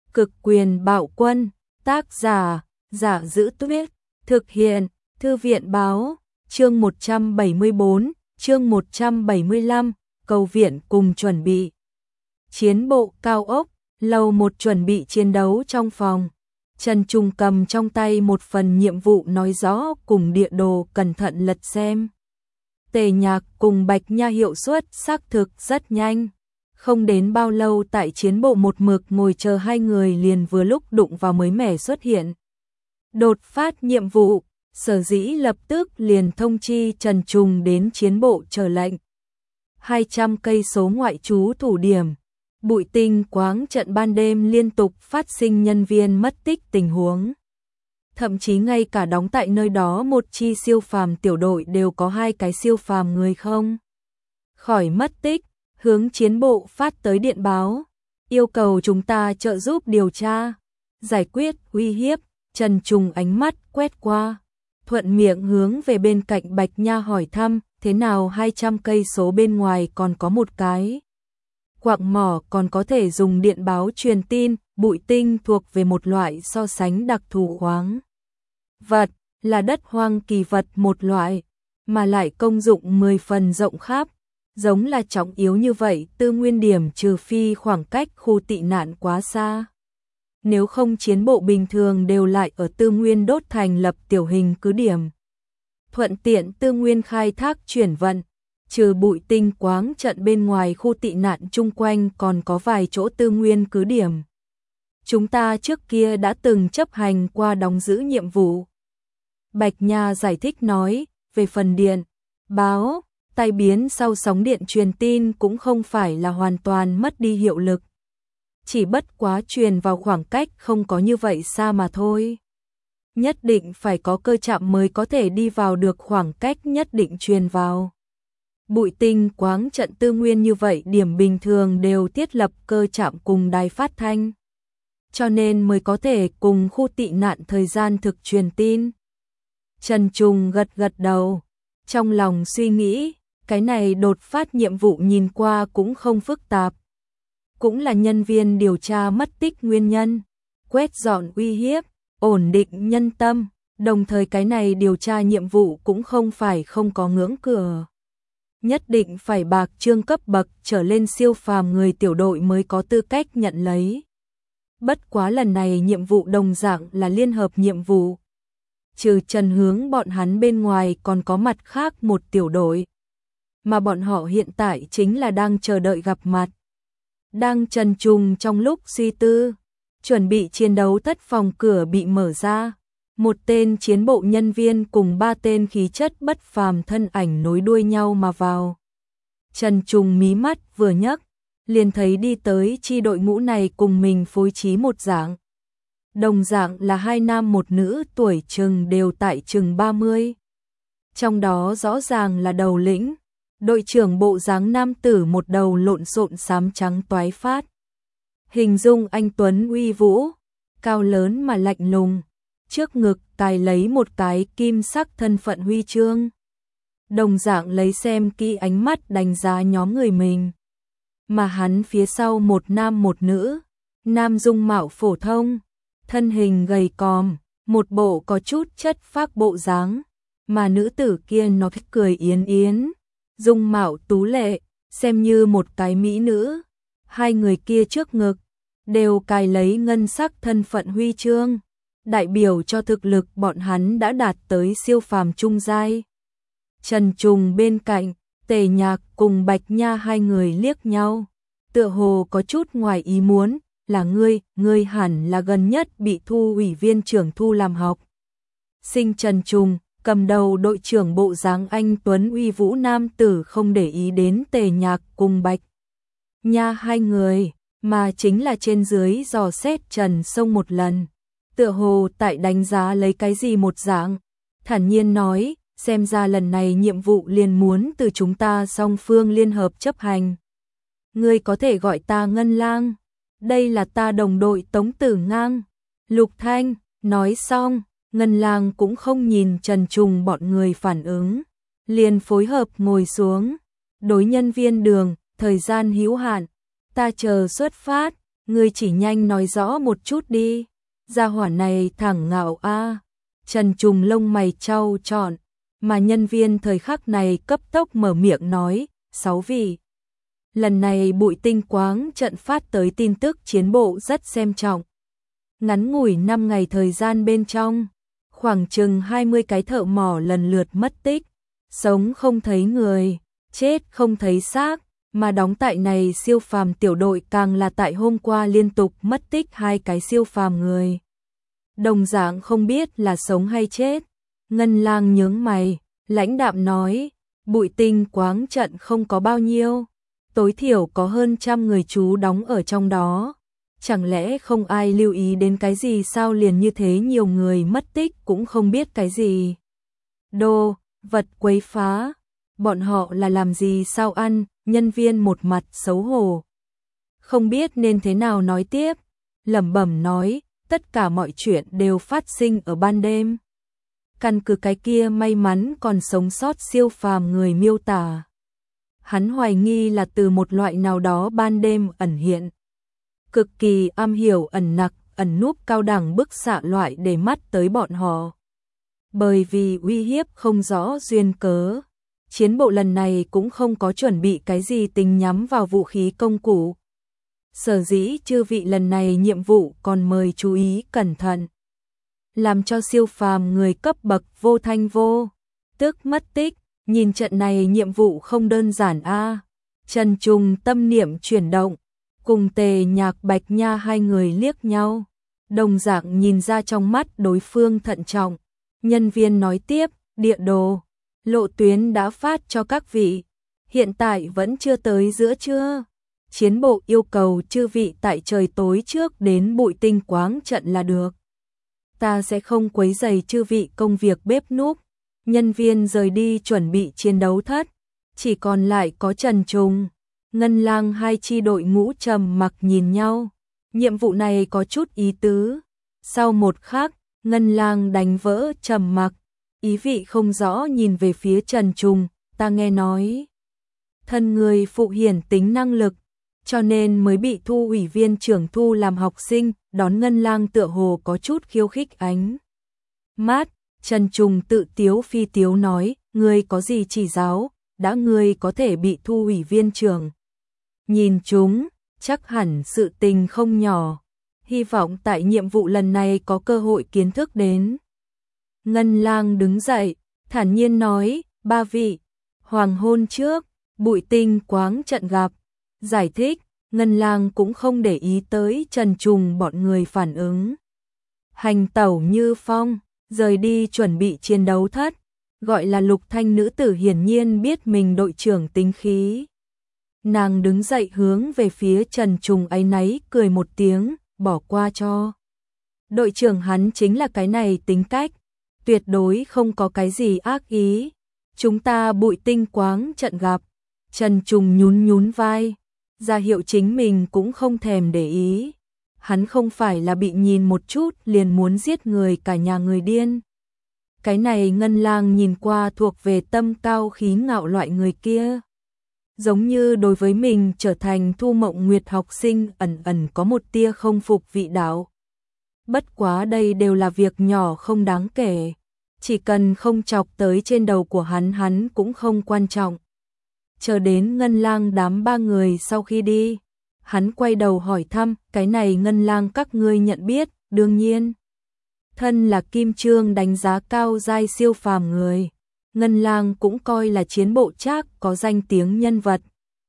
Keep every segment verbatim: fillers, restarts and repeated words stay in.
Cực quyền bạo quân, tác giả, Giả Giữ Tuyết, thực hiện, Thư viện báo, chương một trăm bảy mươi bốn, chương một trăm bảy mươi lăm, cầu viện cùng chuẩn bị. Chiến bộ cao ốc, lầu một chuẩn bị chiến đấu trong phòng. Trần Trung cầm trong tay một phần nhiệm vụ nói rõ cùng địa đồ cẩn thận lật xem. Tề Nhạc cùng Bạch Nha hiệu suất xác thực rất nhanh. Không đến bao lâu tại chiến bộ một mực ngồi chờ hai người liền vừa lúc đụng vào mới mẻ xuất hiện. Đột phát nhiệm vụ, Sở Dĩ lập tức liền thông chi Trần Trung đến chiến bộ chờ lệnh. hai trăm cây số ngoại trú thủ điểm. Bụi tinh quáng trận ban đêm liên tục phát sinh nhân viên mất tích tình huống. Thậm chí ngay cả đóng tại nơi đó một chi siêu phàm tiểu đội đều có hai cái siêu phàm người không khỏi mất tích, hướng chiến bộ phát tới điện báo, yêu cầu chúng ta trợ giúp điều tra, giải quyết uy hiếp. Trần Trung ánh mắt quét qua, thuận miệng hướng về bên cạnh Bạch Nha hỏi thăm, thế nào hai trăm cây số bên ngoài còn có một cái quặng mỏ còn có thể dùng điện báo truyền tin. Bụi tinh thuộc về một loại so sánh đặc thù khoáng vật, là đất hoang kỳ vật một loại, mà lại công dụng mười phần rộng khắp, giống là trọng yếu như vậy tư nguyên điểm trừ phi khoảng cách khu tị nạn quá xa. Nếu không chiến bộ bình thường đều lại ở tư nguyên đốt thành lập tiểu hình cứ điểm. Thuận tiện tư nguyên khai thác chuyển vận, trừ bụi tinh quáng trận bên ngoài khu tị nạn chung quanh còn có vài chỗ tư nguyên cứ điểm. Chúng ta trước kia đã từng chấp hành qua đóng giữ nhiệm vụ. Bạch Nha giải thích nói, về phần điện, báo, tai biến sau sóng điện truyền tin cũng không phải là hoàn toàn mất đi hiệu lực. Chỉ bất quá truyền vào khoảng cách không có như vậy xa mà thôi. Nhất định phải có cơ trạm mới có thể đi vào được khoảng cách nhất định truyền vào. Bụi tinh quáng trận tư nguyên như vậy điểm bình thường đều thiết lập cơ trạm cùng đài phát thanh. Cho nên mới có thể cùng khu tị nạn thời gian thực truyền tin. Trần Trung gật gật đầu, trong lòng suy nghĩ, cái này đột phát nhiệm vụ nhìn qua cũng không phức tạp. Cũng là nhân viên điều tra mất tích nguyên nhân, quét dọn uy hiếp, ổn định nhân tâm, đồng thời cái này điều tra nhiệm vụ cũng không phải không có ngưỡng cửa. Nhất định phải bạc trương cấp bậc trở lên siêu phàm người tiểu đội mới có tư cách nhận lấy. Bất quá lần này nhiệm vụ đồng dạng là liên hợp nhiệm vụ. Trừ Trần Hướng bọn hắn bên ngoài còn có mặt khác một tiểu đội. Mà bọn họ hiện tại chính là đang chờ đợi gặp mặt. Đang Trần Trung trong lúc suy tư, chuẩn bị chiến đấu thất phòng cửa bị mở ra. Một tên chiến bộ nhân viên cùng ba tên khí chất bất phàm thân ảnh nối đuôi nhau mà vào. Trần Trung mí mắt vừa nhấc, liền thấy đi tới chi đội ngũ này cùng mình phối trí một dạng. Đồng dạng là hai nam một nữ tuổi chừng đều tại chừng ba mươi. Trong đó rõ ràng là đầu lĩnh, đội trưởng bộ dáng nam tử một đầu lộn xộn xám trắng toái phát. Hình dung anh tuấn uy vũ, cao lớn mà lạnh lùng, trước ngực cài lấy một cái kim sắc thân phận huy chương. Đồng dạng lấy xem kỹ ánh mắt đánh giá nhóm người mình. Mà hắn phía sau một nam một nữ, nam dung mạo phổ thông, thân hình gầy còm, một bộ có chút chất phác bộ dáng, mà nữ tử kia nó cười yến yến, dung mạo tú lệ, xem như một cái mỹ nữ. Hai người kia trước ngực đều cài lấy ngân sắc thân phận huy chương, đại biểu cho thực lực bọn hắn đã đạt tới siêu phàm trung giai. Trần Trung bên cạnh, Tề Nhạc cùng Bạch Nha hai người liếc nhau, tựa hồ có chút ngoài ý muốn, là ngươi, ngươi hẳn là gần nhất bị thu ủy viên trưởng thu làm học. Sinh Trần Trung, cầm đầu đội trưởng bộ dáng anh tuấn uy vũ nam tử không để ý đến Tề Nhạc cùng Bạch Nha hai người, mà chính là trên dưới dò xét Trần Sông một lần, tựa hồ tại đánh giá lấy cái gì một dạng, thản nhiên nói, xem ra lần này nhiệm vụ liền muốn từ chúng ta song phương liên hợp chấp hành. Ngươi có thể gọi ta Ngân Lang, đây là ta đồng đội Tống Tử Ngang. Lục Thanh, nói xong, Ngân Lang cũng không nhìn Trần Trung bọn người phản ứng, liền phối hợp ngồi xuống, đối nhân viên đường, thời gian hữu hạn, ta chờ xuất phát, Ngươi chỉ nhanh nói rõ một chút đi. Gia hỏa này thẳng ngạo a. Trần Trùng lông mày trao trọn, mà nhân viên thời khắc này cấp tốc mở miệng nói, sáu vị. Lần này Bụi Tinh Quáng trận phát tới tin tức chiến bộ rất xem trọng. Ngắn ngủi năm ngày thời gian bên trong, khoảng chừng hai mươi cái thợ mỏ lần lượt mất tích, sống không thấy người, chết không thấy xác, mà đóng tại này siêu phàm tiểu đội càng là tại hôm qua liên tục mất tích hai cái siêu phàm người. Đồng dạng không biết là sống hay chết. Ngân Lang nhướng mày, lãnh đạm nói, Bụi Tinh Quáng trận không có bao nhiêu, tối thiểu có hơn trăm người trú đóng ở trong đó. Chẳng lẽ không ai lưu ý đến cái gì sao liền như thế nhiều người mất tích cũng không biết cái gì. Đô, vật quấy phá, bọn họ là làm gì sao ăn, nhân viên một mặt xấu hổ. Không biết nên thế nào nói tiếp, lẩm bẩm nói, tất cả mọi chuyện đều phát sinh ở ban đêm. Căn cứ cái kia may mắn còn sống sót siêu phàm người miêu tả. Hắn hoài nghi là từ một loại nào đó ban đêm ẩn hiện. Cực kỳ am hiểu ẩn nặc, ẩn núp cao đẳng bức xạ loại để mắt tới bọn họ. Bởi vì uy hiếp không rõ duyên cớ, chiến bộ lần này cũng không có chuẩn bị cái gì tính nhắm vào vũ khí công cụ. Sở dĩ chư vị lần này nhiệm vụ còn mời chú ý cẩn thận. Làm cho siêu phàm người cấp bậc vô thanh vô tức mất tích, nhìn trận này nhiệm vụ không đơn giản a. Trần Trùng tâm niệm chuyển động, cùng Tề Nhạc Bạch Nha hai người liếc nhau, đồng dạng nhìn ra trong mắt đối phương thận trọng. Nhân viên nói tiếp, địa đồ, lộ tuyến đã phát cho các vị, hiện tại vẫn chưa tới giữa trưa. Chiến bộ yêu cầu chư vị tại trời tối trước đến Bụi Tinh Quáng trận là được. Ta sẽ không quấy rầy chư vị công việc bếp núc. Nhân viên rời đi chuẩn bị chiến đấu thất, chỉ còn lại có Trần Trùng, Ngân Lang hai chi đội ngũ trầm mặc nhìn nhau. Nhiệm vụ này có chút ý tứ. Sau một khắc, Ngân Lang đánh vỡ trầm mặc, ý vị không rõ nhìn về phía Trần Trùng, ta nghe nói thân người phụ hiển tính năng lực, cho nên mới bị thu ủy viên trưởng thu làm học sinh. Đón Ngân Lang tựa hồ có chút khiêu khích ánh mắt. Trần Trùng tự tiếu phi tiếu nói, ngươi có gì chỉ giáo, đã ngươi có thể bị thu ủy viên trưởng nhìn chúng, chắc hẳn sự tình không nhỏ. Hy vọng tại nhiệm vụ lần này có cơ hội kiến thức đến. Ngân Lang đứng dậy, thản nhiên nói, ba vị, hoàng hôn trước, Bụi Tinh Quáng trận gặp. Giải thích, Ngân Lang cũng không để ý tới Trần Trùng bọn người phản ứng. Hành tẩu như phong, rời đi chuẩn bị chiến đấu thất, gọi là Lục Thanh nữ tử hiển nhiên biết mình đội trưởng tính khí. Nàng đứng dậy hướng về phía Trần Trùng áy náy cười một tiếng, bỏ qua cho. Đội trưởng hắn chính là cái này tính cách, tuyệt đối không có cái gì ác ý. Chúng ta Bụi Tinh Quáng trận gặp. Trần Trùng nhún nhún vai, ra hiệu chính mình cũng không thèm để ý. Hắn không phải là bị nhìn một chút liền muốn giết người cả nhà người điên. Cái này Ngân Lang nhìn qua thuộc về tâm cao khí ngạo loại người kia. Giống như đối với mình trở thành Thu Mộng Nguyệt học sinh ẩn ẩn có một tia không phục vị đạo. Bất quá đây đều là việc nhỏ không đáng kể. Chỉ cần không chọc tới trên đầu của hắn hắn cũng không quan trọng. Chờ đến Ngân Lang đám ba người sau khi đi, hắn quay đầu hỏi thăm, cái này Ngân Lang các ngươi nhận biết, đương nhiên. Thân là Kim Trương đánh giá cao giai siêu phàm người, Ngân Lang cũng coi là chiến bộ trác có danh tiếng nhân vật.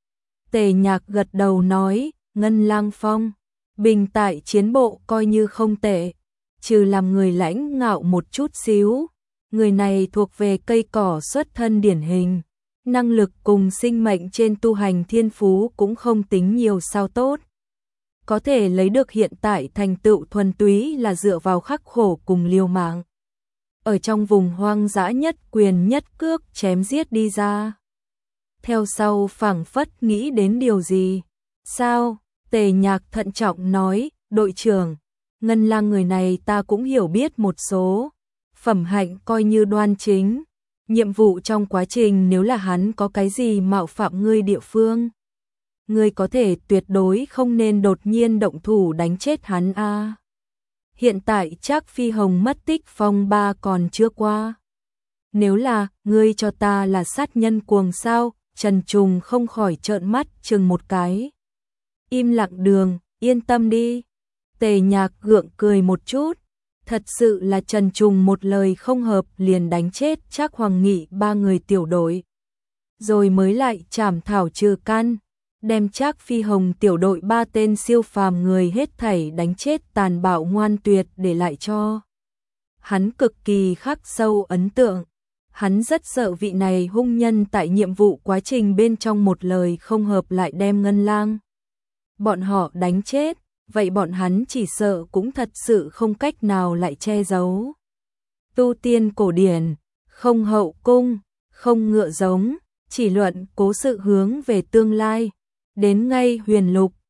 Tề Nhạc gật đầu nói, Ngân Lang phong, bình tại chiến bộ coi như không tệ, trừ làm người lãnh ngạo một chút xíu. Người này thuộc về cây cỏ xuất thân điển hình. Năng lực cùng sinh mệnh trên tu hành thiên phú cũng không tính nhiều sao tốt. Có thể lấy được hiện tại thành tựu thuần túy là dựa vào khắc khổ cùng liều mạng. Ở trong vùng hoang dã nhất quyền nhất cước chém giết đi ra. Theo sau phảng phất nghĩ đến điều gì. Sao? Tề Nhạc thận trọng nói, đội trưởng, Ngân Lang người này ta cũng hiểu biết một số. Phẩm hạnh coi như đoan chính. Nhiệm vụ trong quá trình nếu là hắn có cái gì mạo phạm ngươi địa phương, ngươi có thể tuyệt đối không nên đột nhiên động thủ đánh chết hắn a. Hiện tại Trác Phi Hồng mất tích phong ba còn chưa qua. Nếu là, ngươi cho ta là sát nhân cuồng sao? Trần Trùng không khỏi trợn mắt chừng một cái. Im lặng đường, yên tâm đi. Tề Nhạc gượng cười một chút. Thật sự là Trần Trùng một lời không hợp liền đánh chết Trác Hoàng Nghị ba người tiểu đội. Rồi mới lại trảm thảo trừ căn, đem Trác Phi Hồng tiểu đội ba tên siêu phàm người hết thảy đánh chết tàn bạo ngoan tuyệt để lại cho. Hắn cực kỳ khắc sâu ấn tượng. Hắn rất sợ vị này hung nhân tại nhiệm vụ quá trình bên trong một lời không hợp lại đem Ngân Lang bọn họ đánh chết, vậy bọn hắn chỉ sợ cũng thật sự không cách nào lại che giấu. Tu tiên cổ điển, không hậu cung, không ngựa giống, chỉ luận cố sự hướng về tương lai, đến ngay huyền lục,